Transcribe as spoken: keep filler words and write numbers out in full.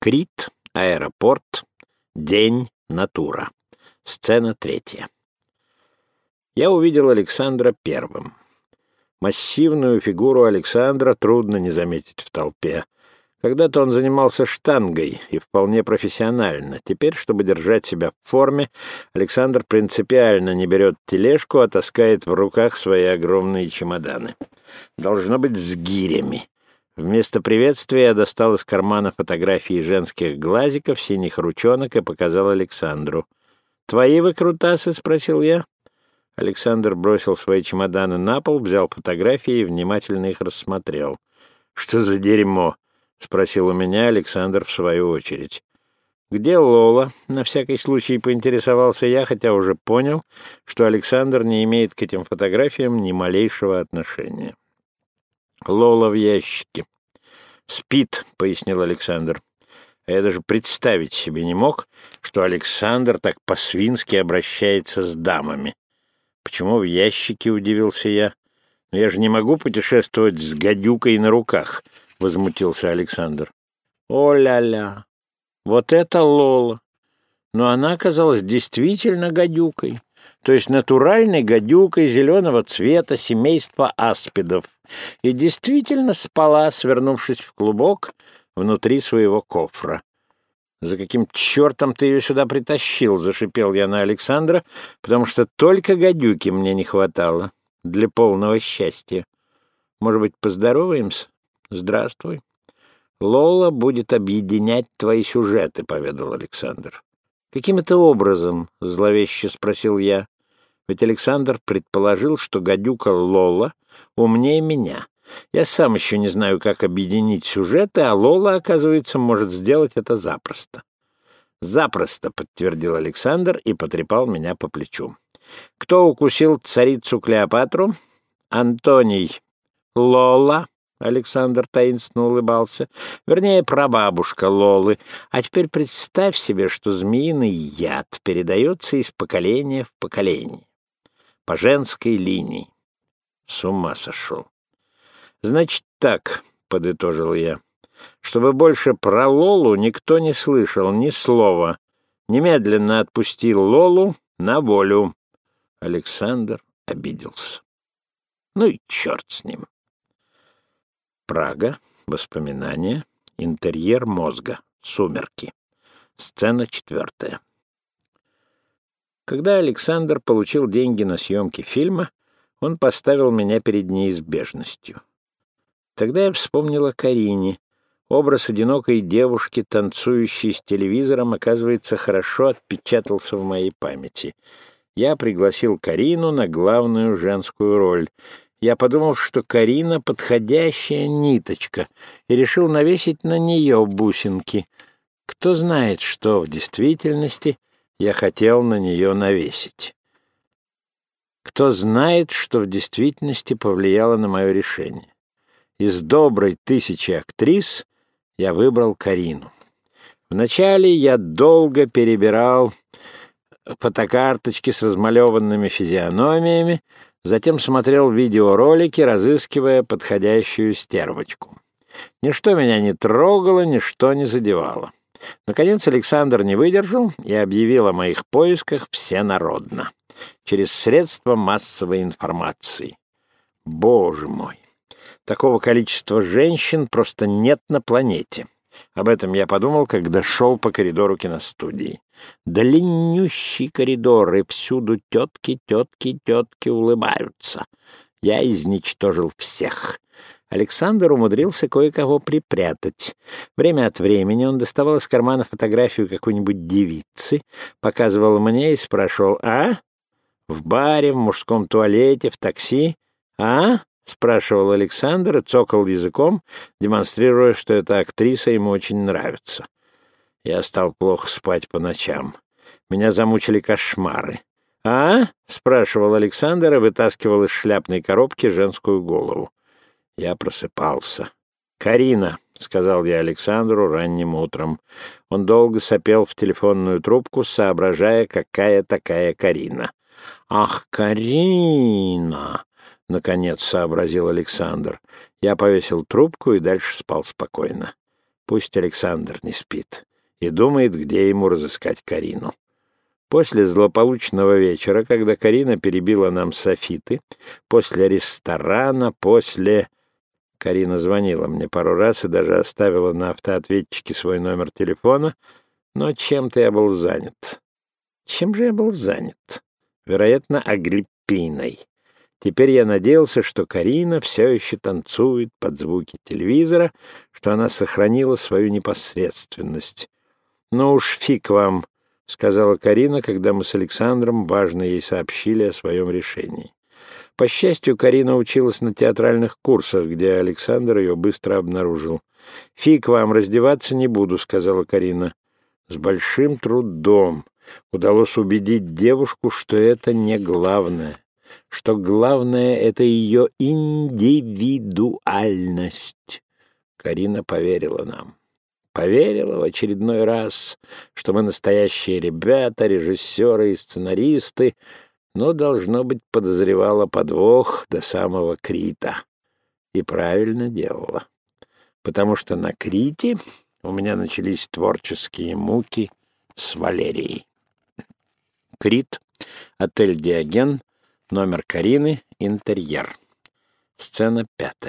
Крит, аэропорт, день, натура. Сцена третья. Я увидел Александра первым. Массивную фигуру Александра трудно не заметить в толпе. Когда-то он занимался штангой, и вполне профессионально. Теперь, чтобы держать себя в форме, Александр принципиально не берет тележку, а таскает в руках свои огромные чемоданы. Должно быть, с гирями. Вместо приветствия я достал из кармана фотографии женских глазиков, синих ручонок и показал Александру. «Твои выкрутасы?» — спросил я. Александр бросил свои чемоданы на пол, взял фотографии и внимательно их рассмотрел. «Что за дерьмо?» — спросил у меня Александр в свою очередь. «Где Лола?» — на всякий случай поинтересовался я, хотя уже понял, что Александр не имеет к этим фотографиям ни малейшего отношения. «Лола в ящике». «Спит», — пояснил Александр. А я даже представить себе не мог, что Александр так по-свински обращается с дамами. «Почему в ящике?» — удивился я. «Но я же не могу путешествовать с гадюкой на руках», — возмутился Александр. «О-ля-ля! Вот это Лола! Но она оказалась действительно гадюкой, то есть натуральной гадюкой зеленого цвета семейства аспидов, и действительно спала, свернувшись в клубок внутри своего кофра. «За каким чертом ты ее сюда притащил?» — зашипел я на Александра, потому что только гадюки мне не хватало для полного счастья. «Может быть, поздороваемся? Здравствуй». «Лола будет объединять твои сюжеты», — поведал Александр. «Каким это образом?» — зловеще спросил я. Ведь Александр предположил, что гадюка Лола умнее меня. Я сам еще не знаю, как объединить сюжеты, а Лола, оказывается, может сделать это запросто. «Запросто», — подтвердил Александр и потрепал меня по плечу. «Кто укусил царицу Клеопатру?» «Антоний». «Лола», — Александр таинственно улыбался, вернее, прабабушка Лолы. «А теперь представь себе, что змеиный яд передается из поколения в поколение, по женской линии». С ума сошел. «Значит так», — подытожил я, — «чтобы больше про Лолу никто не слышал ни слова. Немедленно отпусти Лолу на волю». Александр обиделся. Ну и черт с ним. Прага. Воспоминания. Интерьер мозга. Сумерки. Сцена четвертая. Когда Александр получил деньги на съемки фильма, он поставил меня перед неизбежностью. Тогда я вспомнил о Карине. Образ одинокой девушки, танцующей с телевизором, оказывается, хорошо отпечатался в моей памяти. Я пригласил Карину на главную женскую роль. Я подумал, что Карина — подходящая ниточка, и решил навесить на нее бусинки. Кто знает, что в действительности я хотел на нее навесить. Кто знает, что в действительности повлияло на мое решение. Из доброй тысячи актрис я выбрал Карину. Вначале я долго перебирал фотокарточки с размалеванными физиономиями, затем смотрел видеоролики, разыскивая подходящую стервочку. Ничто меня не трогало, ничто не задевало. Наконец Александр не выдержал и объявил о моих поисках всенародно, через средства массовой информации. Боже мой! Такого количества женщин просто нет на планете. Об этом я подумал, когда шел по коридору киностудии. Длиннющий коридор, и всюду тетки, тетки, тетки улыбаются. Я изничтожил всех. Александр умудрился кое-кого припрятать. Время от времени он доставал из кармана фотографию какой-нибудь девицы, показывал мне и спрашивал: «А? В баре, в мужском туалете, в такси? А?» — спрашивал Александр и цокал языком, демонстрируя, что эта актриса ему очень нравится. Я стал плохо спать по ночам. Меня замучили кошмары. «А?» — спрашивал Александр и вытаскивал из шляпной коробки женскую голову. Я просыпался. «Карина», — сказал я Александру ранним утром. Он долго сопел в телефонную трубку, соображая, какая такая Карина. «Ах, Карина!» — наконец сообразил Александр. Я повесил трубку и дальше спал спокойно. Пусть Александр не спит и думает, где ему разыскать Карину. После злополучного вечера, когда Карина перебила нам софиты, после ресторана, после... Карина звонила мне пару раз и даже оставила на автоответчике свой номер телефона, но чем-то я был занят. Чем же я был занят? Вероятно, Агриппиной. Теперь я надеялся, что Карина все еще танцует под звуки телевизора, что она сохранила свою непосредственность. «Ну уж фиг вам», — сказала Карина, когда мы с Александром важно ей сообщили о своем решении. По счастью, Карина училась на театральных курсах, где Александр ее быстро обнаружил. «Фиг вам, раздеваться не буду», — сказала Карина. С большим трудом удалось убедить девушку, что это не главное, что главное — это ее индивидуальность. Карина поверила нам. Поверила в очередной раз, что мы настоящие ребята, режиссеры и сценаристы, но, должно быть, подозревала подвох до самого Крита. И правильно делала, потому что на Крите у меня начались творческие муки с Валерией. Крит, отель «Диоген», номер Карины, интерьер. Сцена пятая.